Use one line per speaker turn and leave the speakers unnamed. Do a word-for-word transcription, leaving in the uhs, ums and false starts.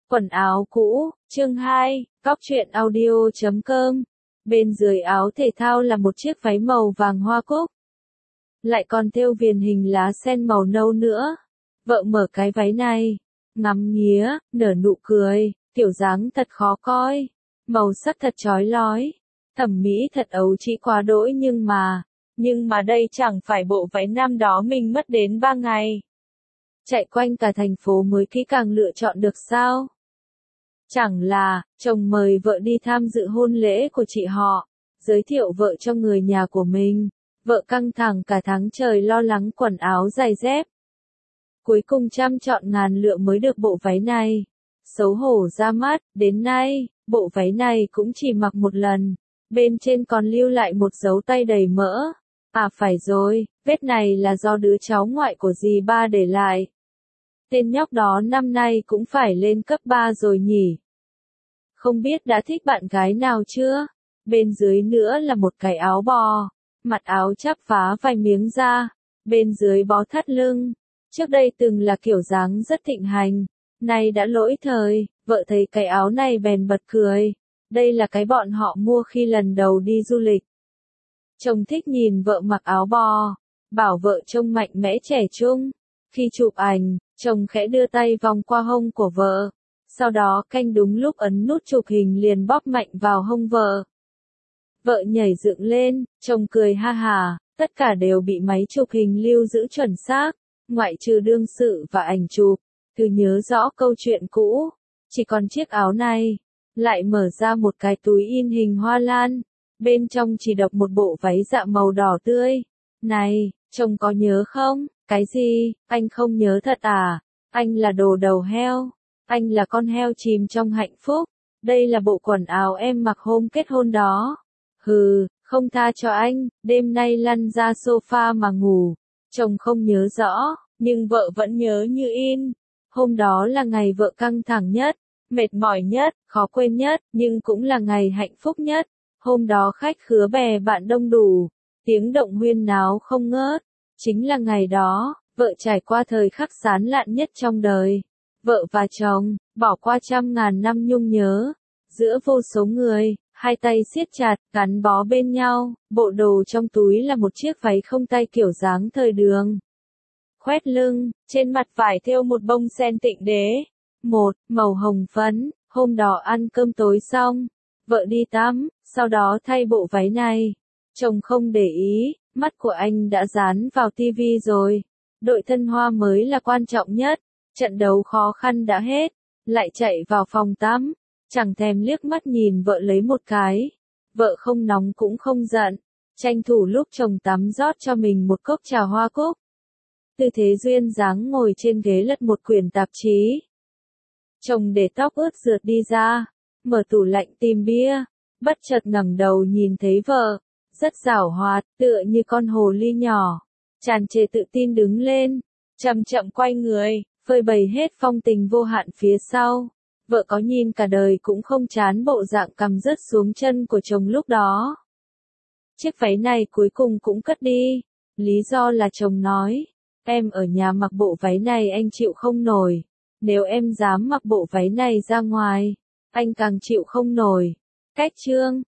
Quần áo cũ, chương hai, góc truyện audio chấm com. Bên dưới áo thể thao là một chiếc váy màu vàng hoa cúc. Lại còn thêu viền hình lá sen màu nâu nữa. Vợ mở cái váy này, ngắm nghía, nở nụ cười, kiểu dáng thật khó coi. Màu sắc thật chói lói. Thẩm mỹ thật ấu trĩ quá đỗi nhưng mà, nhưng mà đây chẳng phải bộ váy năm đó mình mất đến ba ngày. Chạy quanh cả thành phố mới kỹ càng lựa chọn được sao? Chẳng là, chồng mời vợ đi tham dự hôn lễ của chị họ, giới thiệu vợ cho người nhà của mình. Vợ căng thẳng cả tháng trời lo lắng quần áo giày dép. Cuối cùng trăm chọn ngàn lựa mới được bộ váy này. Xấu hổ ra mắt, đến nay, bộ váy này cũng chỉ mặc một lần. Bên trên còn lưu lại một dấu tay đầy mỡ. À phải rồi, vết này là do đứa cháu ngoại của dì ba để lại. Tên nhóc đó năm nay cũng phải lên cấp ba rồi nhỉ. Không biết đã thích bạn gái nào chưa? Bên dưới nữa là một cái áo bò. Mặt áo chắp phá vài miếng da. Bên dưới bó thắt lưng. Trước đây từng là kiểu dáng rất thịnh hành. Nay đã lỗi thời, vợ thấy cái áo này bèn bật cười. Đây là cái bọn họ mua khi lần đầu đi du lịch. Chồng thích nhìn vợ mặc áo bò. Bảo vợ trông mạnh mẽ trẻ trung. Khi chụp ảnh, chồng khẽ đưa tay vòng qua hông của vợ. Sau đó canh đúng lúc ấn nút chụp hình liền bóp mạnh vào hông vợ. Vợ nhảy dựng lên, chồng cười ha hà, tất cả đều bị máy chụp hình lưu giữ chuẩn xác, ngoại trừ đương sự và ảnh chụp. Cứ nhớ rõ câu chuyện cũ, chỉ còn chiếc áo này. Lại mở ra một cái túi in hình hoa lan, bên trong chỉ đọc một bộ váy dạ màu đỏ tươi. Này, chồng có nhớ không? Cái gì, anh không nhớ thật à? Anh là đồ đầu heo. Anh là con heo chìm trong hạnh phúc. Đây là bộ quần áo em mặc hôm kết hôn đó. Hừ, không tha cho anh, đêm nay lăn ra sofa mà ngủ. Chồng không nhớ rõ, nhưng vợ vẫn nhớ như in. Hôm đó là ngày vợ căng thẳng nhất, mệt mỏi nhất, khó quên nhất, nhưng cũng là ngày hạnh phúc nhất. Hôm đó khách khứa bè bạn đông đủ, tiếng động huyên náo không ngớt. Chính là ngày đó, vợ trải qua thời khắc sán lạn nhất trong đời. Vợ và chồng, bỏ qua trăm ngàn năm nhung nhớ. Giữa vô số người, hai tay siết chặt, gắn bó bên nhau. Bộ đồ trong túi là một chiếc váy không tay kiểu dáng thời đường. Khoét lưng, trên mặt vải thêu một bông sen tịnh đế. Một, màu hồng phấn, hôm đó ăn cơm tối xong. Vợ đi tắm, sau đó thay bộ váy này. Chồng không để ý. Mắt của anh đã dán vào tivi rồi. Đội thân hoa mới là quan trọng nhất. Trận đấu khó khăn đã hết. Lại chạy vào phòng tắm. Chẳng thèm liếc mắt nhìn vợ lấy một cái. Vợ không nóng cũng không giận. Tranh thủ lúc chồng tắm rót cho mình một cốc trà hoa cúc. Tư thế duyên dáng ngồi trên ghế lật một quyển tạp chí. Chồng để tóc ướt rượt đi ra. Mở tủ lạnh tìm bia. Bất chợt ngẩng đầu nhìn thấy vợ. Rất giảo hoạt, tựa như con hồ ly nhỏ. Tràn trề tự tin đứng lên, chậm chậm quay người, phơi bày hết phong tình vô hạn phía sau. Vợ có nhìn cả đời cũng không chán bộ dạng cằm rớt xuống chân của chồng lúc đó. Chiếc váy này cuối cùng cũng cất đi. Lý do là chồng nói, em ở nhà mặc bộ váy này anh chịu không nổi. Nếu em dám mặc bộ váy này ra ngoài, anh càng chịu không nổi. Cách chương